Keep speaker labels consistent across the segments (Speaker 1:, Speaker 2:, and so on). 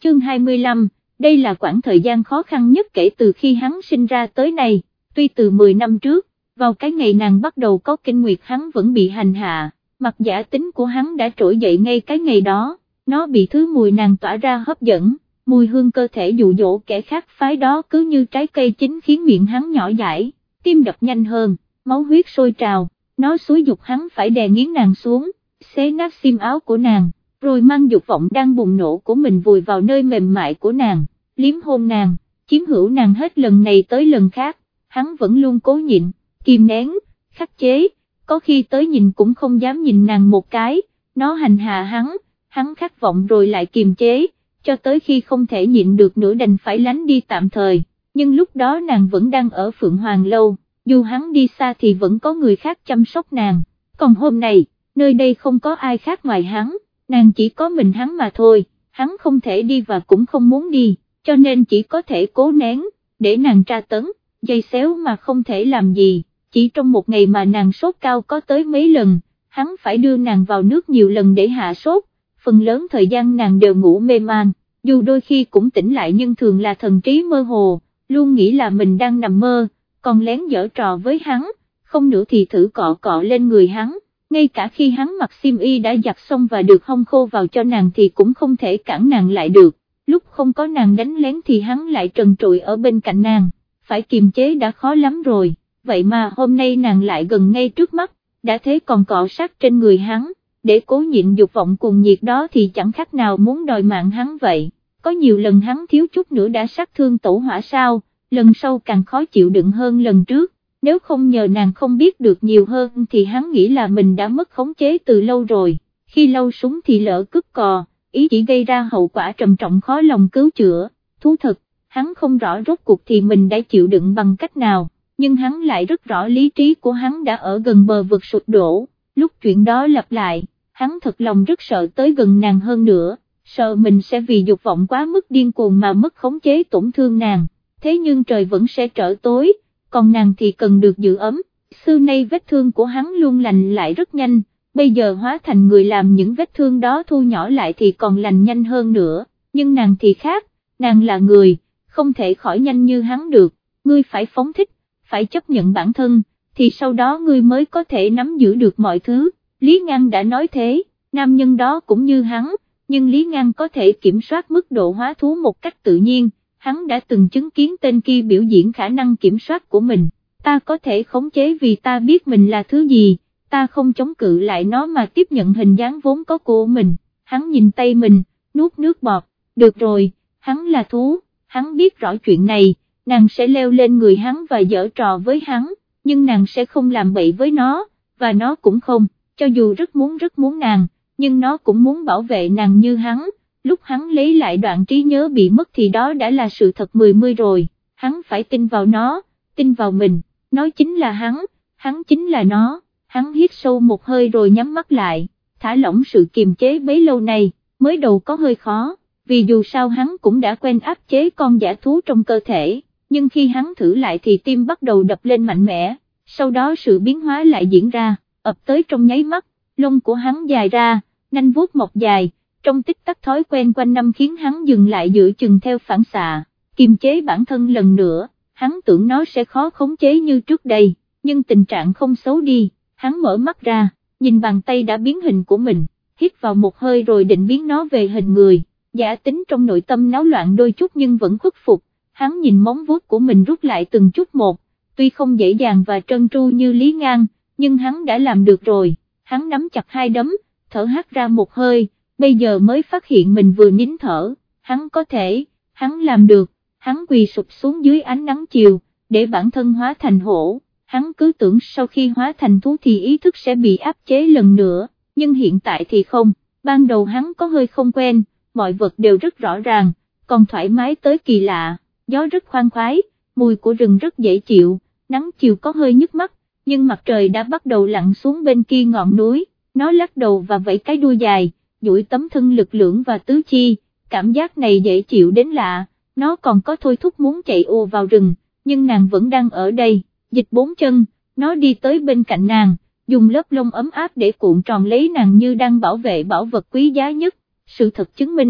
Speaker 1: Chương 25, đây là quãng thời gian khó khăn nhất kể từ khi hắn sinh ra tới nay, tuy từ 10 năm trước, vào cái ngày nàng bắt đầu có kinh nguyệt hắn vẫn bị hành hạ, mặt giả tính của hắn đã trỗi dậy ngay cái ngày đó, nó bị thứ mùi nàng tỏa ra hấp dẫn, mùi hương cơ thể dụ dỗ kẻ khác phái đó cứ như trái cây chín khiến miệng hắn nhỏ dãi, tim đập nhanh hơn, máu huyết sôi trào, nó xúi giục hắn phải đè nghiến nàng xuống, xé nát xiêm áo của nàng, rồi mang dục vọng đang bùng nổ của mình vùi vào nơi mềm mại của nàng, liếm hôn nàng, chiếm hữu nàng hết lần này tới lần khác, hắn vẫn luôn cố nhịn, kìm nén, khắc chế, có khi tới nhìn cũng không dám nhìn nàng một cái, nó hành hạ hắn khát vọng rồi lại kiềm chế, cho tới khi không thể nhịn được nữa đành phải lánh đi tạm thời, nhưng lúc đó nàng vẫn đang ở Phượng Hoàng Lâu, dù hắn đi xa thì vẫn có người khác chăm sóc nàng, còn hôm nay, nơi đây không có ai khác ngoài hắn, nàng chỉ có mình hắn mà thôi, hắn không thể đi và cũng không muốn đi, cho nên chỉ có thể cố nén, để nàng tra tấn, giày xéo mà không thể làm gì, chỉ trong một ngày mà nàng sốt cao có tới mấy lần, hắn phải đưa nàng vào nước nhiều lần để hạ sốt, phần lớn thời gian nàng đều ngủ mê man, dù đôi khi cũng tỉnh lại nhưng thường là thần trí mơ hồ, luôn nghĩ là mình đang nằm mơ, còn lén giở trò với hắn, không nữa thì thử cọ cọ lên người hắn, ngay cả khi hắn mặc xiêm y đã giặt xong và được hong khô vào cho nàng thì cũng không thể cản nàng lại được, lúc không có nàng đánh lén thì hắn lại trần trụi ở bên cạnh nàng, phải kiềm chế đã khó lắm rồi, vậy mà hôm nay nàng lại gần ngay trước mắt, đã thế còn cọ sát trên người hắn, để cố nhịn dục vọng cùng nhiệt đó thì chẳng khác nào muốn đòi mạng hắn vậy, có nhiều lần hắn thiếu chút nữa đã sát thương Tổ Hỏa sao, lần sau càng khó chịu đựng hơn lần trước, nếu không nhờ nàng không biết được nhiều hơn thì hắn nghĩ là mình đã mất khống chế từ lâu rồi, khi lau súng thì lỡ cứt cò, ý chỉ gây ra hậu quả trầm trọng khó lòng cứu chữa, thú thật, hắn không rõ rốt cuộc thì mình đã chịu đựng bằng cách nào, nhưng hắn lại rất rõ lý trí của hắn đã ở gần bờ vực sụp đổ, lúc chuyện đó lặp lại, hắn thật lòng rất sợ tới gần nàng hơn nữa, sợ mình sẽ vì dục vọng quá mức điên cuồng mà mất khống chế tổn thương nàng, thế nhưng trời vẫn sẽ trở tối, còn nàng thì cần được giữ ấm, xưa nay vết thương của hắn luôn lành lại rất nhanh, bây giờ hóa thành người làm những vết thương đó thu nhỏ lại thì còn lành nhanh hơn nữa, nhưng nàng thì khác, nàng là người, không thể khỏi nhanh như hắn được, ngươi phải phóng thích, phải chấp nhận bản thân, thì sau đó ngươi mới có thể nắm giữ được mọi thứ, Lý Ngang đã nói thế, nam nhân đó cũng như hắn, nhưng Lý Ngang có thể kiểm soát mức độ hóa thú một cách tự nhiên, hắn đã từng chứng kiến tên kia biểu diễn khả năng kiểm soát của mình, ta có thể khống chế vì ta biết mình là thứ gì, ta không chống cự lại nó mà tiếp nhận hình dáng vốn có của mình, hắn nhìn tay mình, nuốt nước bọt, được rồi, hắn là thú, hắn biết rõ chuyện này, nàng sẽ leo lên người hắn và giở trò với hắn, nhưng nàng sẽ không làm bậy với nó, và nó cũng không, cho dù rất muốn nàng, nhưng nó cũng muốn bảo vệ nàng như hắn, lúc hắn lấy lại đoạn trí nhớ bị mất thì đó đã là sự thật 10 rồi, hắn phải tin vào nó, tin vào mình, nó chính là hắn chính là nó, hắn hít sâu một hơi rồi nhắm mắt lại, thả lỏng sự kiềm chế bấy lâu nay, mới đầu có hơi khó, vì dù sao hắn cũng đã quen áp chế con dã thú trong cơ thể, nhưng khi hắn thử lại thì tim bắt đầu đập lên mạnh mẽ, sau đó sự biến hóa lại diễn ra, ập tới trong nháy mắt, lông của hắn dài ra, nanh vuốt mọc dài, trong tích tắc thói quen quanh năm khiến hắn dừng lại giữa chừng theo phản xạ, kiềm chế bản thân lần nữa, hắn tưởng nó sẽ khó khống chế như trước đây, nhưng tình trạng không xấu đi, hắn mở mắt ra, nhìn bàn tay đã biến hình của mình, hít vào một hơi rồi định biến nó về hình người, giả tính trong nội tâm náo loạn đôi chút nhưng vẫn khuất phục, hắn nhìn móng vuốt của mình rút lại từng chút một, tuy không dễ dàng và trơn tru như Lý Ngang, nhưng hắn đã làm được rồi, hắn nắm chặt hai đấm, thở hắt ra một hơi, bây giờ mới phát hiện mình vừa nín thở, hắn có thể, hắn làm được, hắn quỳ sụp xuống dưới ánh nắng chiều, để bản thân hóa thành hổ, hắn cứ tưởng sau khi hóa thành thú thì ý thức sẽ bị áp chế lần nữa, nhưng hiện tại thì không, ban đầu hắn có hơi không quen, mọi vật đều rất rõ ràng, còn thoải mái tới kỳ lạ, gió rất khoan khoái, mùi của rừng rất dễ chịu, nắng chiều có hơi nhức mắt, nhưng mặt trời đã bắt đầu lặn xuống bên kia ngọn núi, nó lắc đầu và vẫy cái đuôi dài, duỗi tấm thân lực lưỡng và tứ chi, cảm giác này dễ chịu đến lạ, nó còn có thôi thúc muốn chạy ùa vào rừng, nhưng nàng vẫn đang ở đây, dịch bốn chân, nó đi tới bên cạnh nàng, dùng lớp lông ấm áp để cuộn tròn lấy nàng như đang bảo vệ bảo vật quý giá nhất, sự thật chứng minh,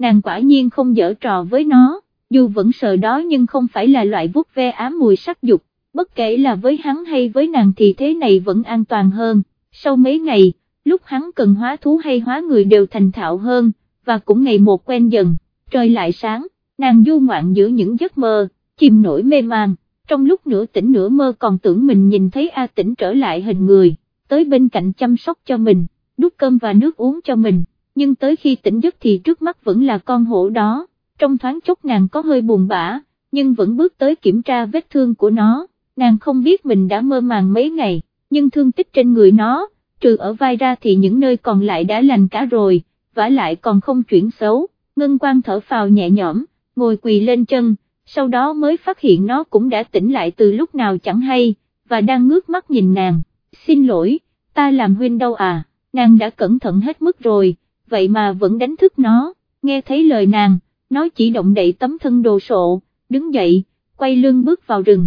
Speaker 1: nàng quả nhiên không giở trò với nó, dù vẫn sợ đó nhưng không phải là loại vuốt ve ám mùi sắc dục, bất kể là với hắn hay với nàng thì thế này vẫn an toàn hơn. Sau mấy ngày, lúc hắn cần hóa thú hay hóa người đều thành thạo hơn, và cũng ngày một quen dần, trời lại sáng, nàng du ngoạn giữa những giấc mơ, chìm nổi mê man, trong lúc nửa tỉnh nửa mơ còn tưởng mình nhìn thấy A Tĩnh trở lại hình người, tới bên cạnh chăm sóc cho mình, đút cơm và nước uống cho mình, nhưng tới khi tỉnh giấc thì trước mắt vẫn là con hổ đó, trong thoáng chốc nàng có hơi buồn bã, nhưng vẫn bước tới kiểm tra vết thương của nó, nàng không biết mình đã mơ màng mấy ngày, nhưng thương tích trên người nó, trừ ở vai ra thì những nơi còn lại đã lành cả rồi, vả lại còn không chuyển xấu. Ngân Quang thở phào nhẹ nhõm, ngồi quỳ lên chân, sau đó mới phát hiện nó cũng đã tỉnh lại từ lúc nào chẳng hay, và đang ngước mắt nhìn nàng. Xin lỗi, ta làm huynh đâu à, nàng đã cẩn thận hết mức rồi, vậy mà vẫn đánh thức nó, nghe thấy lời nàng, nó chỉ động đậy tấm thân đồ sộ, đứng dậy, quay lưng bước vào rừng,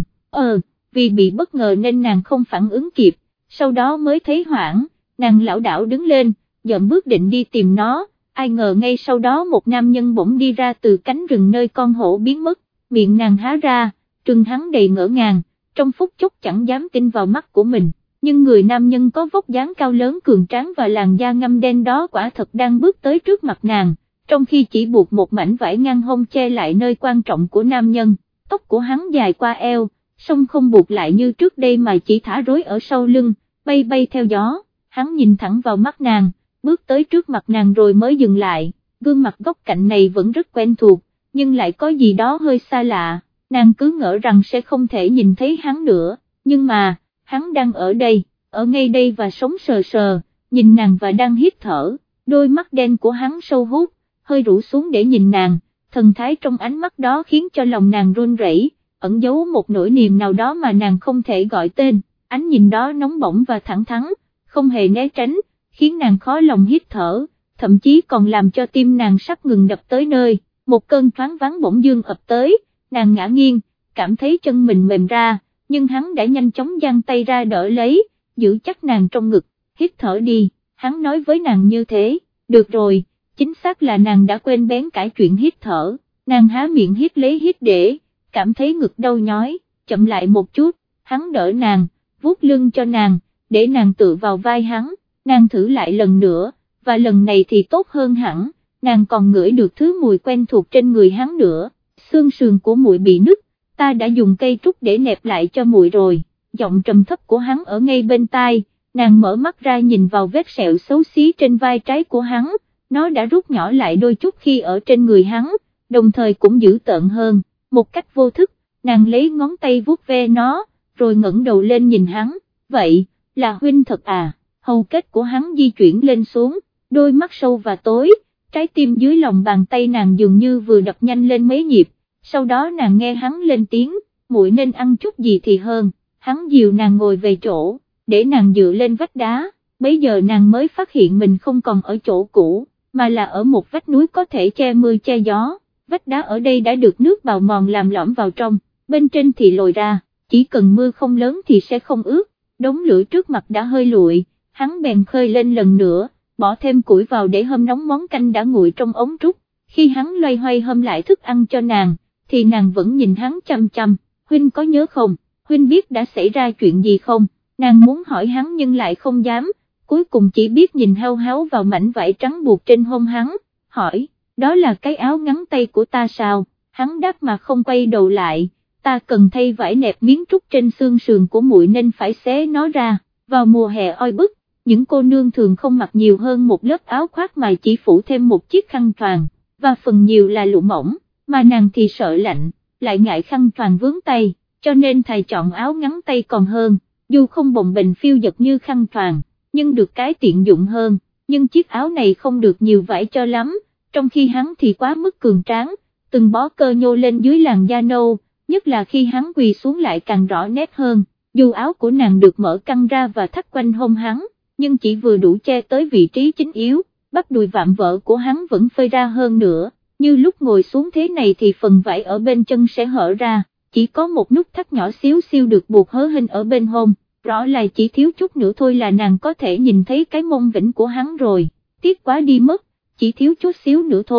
Speaker 1: vì bị bất ngờ nên nàng không phản ứng kịp, sau đó mới thấy hoảng, nàng lảo đảo đứng lên, dậm bước định đi tìm nó. Ai ngờ ngay sau đó một nam nhân bỗng đi ra từ cánh rừng nơi con hổ biến mất, miệng nàng há ra, trừng hắn đầy ngỡ ngàng, trong phút chốc chẳng dám tin vào mắt của mình, nhưng người nam nhân có vóc dáng cao lớn cường tráng và làn da ngăm đen đó quả thật đang bước tới trước mặt nàng, trong khi chỉ buộc một mảnh vải ngang hông che lại nơi quan trọng của nam nhân, tóc của hắn dài qua eo, song không buộc lại như trước đây mà chỉ thả rối ở sau lưng, bay bay theo gió, hắn nhìn thẳng vào mắt nàng, bước tới trước mặt nàng rồi mới dừng lại, gương mặt góc cạnh này vẫn rất quen thuộc, nhưng lại có gì đó hơi xa lạ, nàng cứ ngỡ rằng sẽ không thể nhìn thấy hắn nữa, nhưng mà, hắn đang ở đây, ở ngay đây và sống sờ sờ, nhìn nàng và đang hít thở, đôi mắt đen của hắn sâu hút, hơi rũ xuống để nhìn nàng, thần thái trong ánh mắt đó khiến cho lòng nàng run rẩy, ẩn giấu một nỗi niềm nào đó mà nàng không thể gọi tên, ánh nhìn đó nóng bỏng và thẳng thắn, không hề né tránh, khiến nàng khó lòng hít thở, thậm chí còn làm cho tim nàng sắp ngừng đập tới nơi, một cơn thoáng váng bỗng dưng ập tới, nàng ngã nghiêng, cảm thấy chân mình mềm ra, nhưng hắn đã nhanh chóng giang tay ra đỡ lấy, giữ chắc nàng trong ngực, hít thở đi, hắn nói với nàng như thế, được rồi, chính xác là nàng đã quên bén cả chuyện hít thở, nàng há miệng hít lấy hít để, cảm thấy ngực đau nhói, chậm lại một chút, hắn đỡ nàng, vuốt lưng cho nàng, để nàng tựa vào vai hắn. Nàng thử lại lần nữa, và lần này thì tốt hơn hẳn, nàng còn ngửi được thứ mùi quen thuộc trên người hắn nữa, xương sườn của muội bị nứt, ta đã dùng cây trúc để nẹp lại cho muội rồi, giọng trầm thấp của hắn ở ngay bên tai, nàng mở mắt ra nhìn vào vết sẹo xấu xí trên vai trái của hắn, nó đã rút nhỏ lại đôi chút khi ở trên người hắn, đồng thời cũng dữ tợn hơn, một cách vô thức, nàng lấy ngón tay vuốt ve nó, rồi ngẩng đầu lên nhìn hắn, vậy, là huynh thật à? Hầu kết của hắn di chuyển lên xuống, đôi mắt sâu và tối, trái tim dưới lòng bàn tay nàng dường như vừa đập nhanh lên mấy nhịp, sau đó nàng nghe hắn lên tiếng, muội nên ăn chút gì thì hơn, hắn dìu nàng ngồi về chỗ, để nàng dựa lên vách đá, bấy giờ nàng mới phát hiện mình không còn ở chỗ cũ, mà là ở một vách núi có thể che mưa che gió, vách đá ở đây đã được nước bào mòn làm lõm vào trong, bên trên thì lồi ra, chỉ cần mưa không lớn thì sẽ không ướt, đống lửa trước mặt đã hơi nguội. Hắn bèn khơi lên lần nữa, bỏ thêm củi vào để hâm nóng món canh đã nguội trong ống trúc, khi hắn loay hoay hâm lại thức ăn cho nàng, thì nàng vẫn nhìn hắn chăm chăm, huynh có nhớ không, huynh biết đã xảy ra chuyện gì không, nàng muốn hỏi hắn nhưng lại không dám, cuối cùng chỉ biết nhìn hao háo vào mảnh vải trắng buộc trên hông hắn, hỏi, đó là cái áo ngắn tay của ta sao, hắn đáp mà không quay đầu lại, ta cần thay vải nẹp miếng trúc trên xương sườn của muội nên phải xé nó ra, vào mùa hè oi bức. Những cô nương thường không mặc nhiều hơn một lớp áo khoác mà chỉ phủ thêm một chiếc khăn choàng, và phần nhiều là lụa mỏng, mà nàng thì sợ lạnh, lại ngại khăn choàng vướng tay, cho nên thà chọn áo ngắn tay còn hơn, dù không bồng bềnh phiêu dật như khăn choàng, nhưng được cái tiện dụng hơn, nhưng chiếc áo này không được nhiều vải cho lắm, trong khi hắn thì quá mức cường tráng, từng bó cơ nhô lên dưới làn da nâu, nhất là khi hắn quỳ xuống lại càng rõ nét hơn, dù áo của nàng được mở căng ra và thắt quanh hông hắn, nhưng chỉ vừa đủ che tới vị trí chính yếu, bắp đùi vạm vỡ của hắn vẫn phơi ra hơn nữa, như lúc ngồi xuống thế này thì phần vải ở bên chân sẽ hở ra, chỉ có một nút thắt nhỏ xíu xiu được buộc hớ hênh ở bên hông, rõ là chỉ thiếu chút nữa thôi là nàng có thể nhìn thấy cái mông vĩnh của hắn rồi, tiếc quá đi mất, chỉ thiếu chút xíu nữa thôi,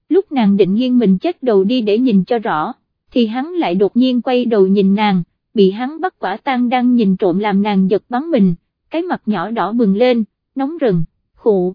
Speaker 1: lúc nàng định nghiêng mình chết đầu đi để nhìn cho rõ, thì hắn lại đột nhiên quay đầu nhìn nàng, bị hắn bắt quả tang đang nhìn trộm làm nàng giật bắn mình, cái mặt nhỏ đỏ bừng lên, nóng rừng, khụ,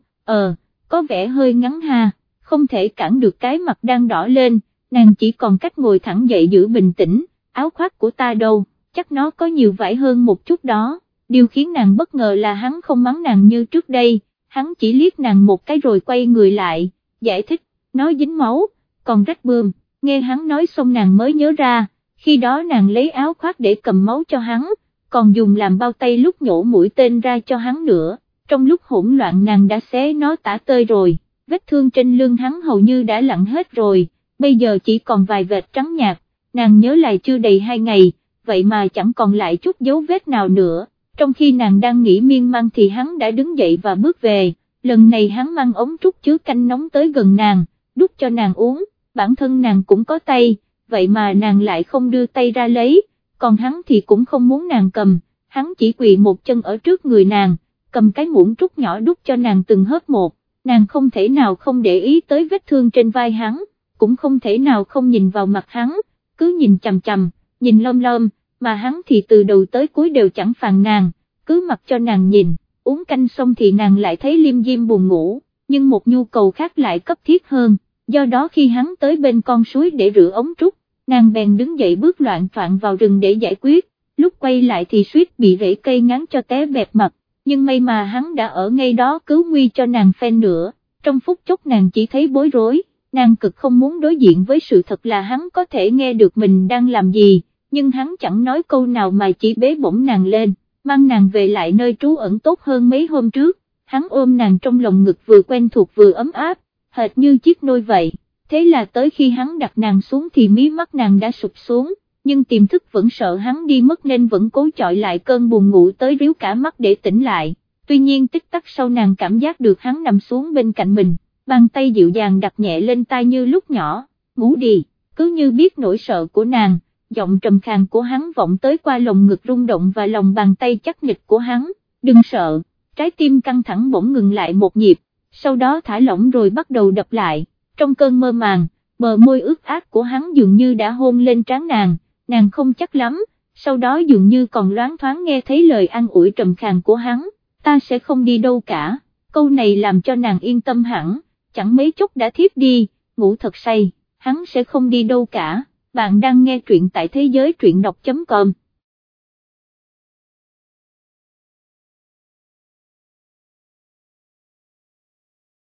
Speaker 1: có vẻ hơi ngắn ha, không thể cản được cái mặt đang đỏ lên, nàng chỉ còn cách ngồi thẳng dậy giữ bình tĩnh, áo khoác của ta đâu, chắc nó có nhiều vải hơn một chút đó, điều khiến nàng bất ngờ là hắn không mắng nàng như trước đây, hắn chỉ liếc nàng một cái rồi quay người lại, giải thích, nó dính máu, còn rách bươm, nghe hắn nói xong nàng mới nhớ ra, khi đó nàng lấy áo khoác để cầm máu cho hắn, còn dùng làm bao tay lúc nhổ mũi tên ra cho hắn nữa, trong lúc hỗn loạn nàng đã xé nó tả tơi rồi, vết thương trên lưng hắn hầu như đã lặn hết rồi, bây giờ chỉ còn vài vệt trắng nhạt, nàng nhớ lại chưa đầy 2 ngày, vậy mà chẳng còn lại chút dấu vết nào nữa, trong khi nàng đang nghĩ miên man thì hắn đã đứng dậy và bước về, lần này hắn mang ống trúc chứa canh nóng tới gần nàng, đút cho nàng uống, bản thân nàng cũng có tay, vậy mà nàng lại không đưa tay ra lấy, còn hắn thì cũng không muốn nàng cầm, hắn chỉ quỳ một chân ở trước người nàng, cầm cái muỗng trúc nhỏ đút cho nàng từng hớp một, nàng không thể nào không để ý tới vết thương trên vai hắn, cũng không thể nào không nhìn vào mặt hắn, cứ nhìn chằm chằm, nhìn lom lom, mà hắn thì từ đầu tới cuối đều chẳng phàn nàn, cứ mặc cho nàng nhìn, uống canh xong thì nàng lại thấy liêm diêm buồn ngủ, nhưng một nhu cầu khác lại cấp thiết hơn, do đó khi hắn tới bên con suối để rửa ống trúc, nàng bèn đứng dậy bước loạn choạng vào rừng để giải quyết, lúc quay lại thì suýt bị rễ cây ngắn cho té bẹp mặt, nhưng may mà hắn đã ở ngay đó cứu nguy cho nàng phen nữa, trong phút chốc nàng chỉ thấy bối rối, nàng cực không muốn đối diện với sự thật là hắn có thể nghe được mình đang làm gì, nhưng hắn chẳng nói câu nào mà chỉ bế bổng nàng lên, mang nàng về lại nơi trú ẩn tốt hơn mấy hôm trước, hắn ôm nàng trong lòng ngực vừa quen thuộc vừa ấm áp, hệt như chiếc nôi vậy, thế là tới khi hắn đặt nàng xuống thì mí mắt nàng đã sụp xuống, nhưng tiềm thức vẫn sợ hắn đi mất nên vẫn cố chọi lại cơn buồn ngủ tới ríu cả mắt để tỉnh lại, tuy nhiên tích tắc sau nàng cảm giác được hắn nằm xuống bên cạnh mình, bàn tay dịu dàng đặt nhẹ lên tai như lúc nhỏ, ngủ đi, cứ như biết nỗi sợ của nàng, giọng trầm khàn của hắn vọng tới qua lồng ngực rung động và lòng bàn tay chắc nịch của hắn, đừng sợ, trái tim căng thẳng bỗng ngừng lại một nhịp, sau đó thả lỏng rồi bắt đầu đập lại, trong cơn mơ màng, bờ môi ướt át của hắn dường như đã hôn lên trán nàng không chắc lắm, sau đó dường như còn loáng thoáng nghe thấy lời an ủi trầm khàn của hắn, ta sẽ không đi đâu cả, câu này làm cho nàng yên tâm hẳn, chẳng mấy chốc đã thiếp đi, ngủ thật say, hắn sẽ không đi đâu cả, bạn đang nghe truyện tại thế giới truyện đọc.com.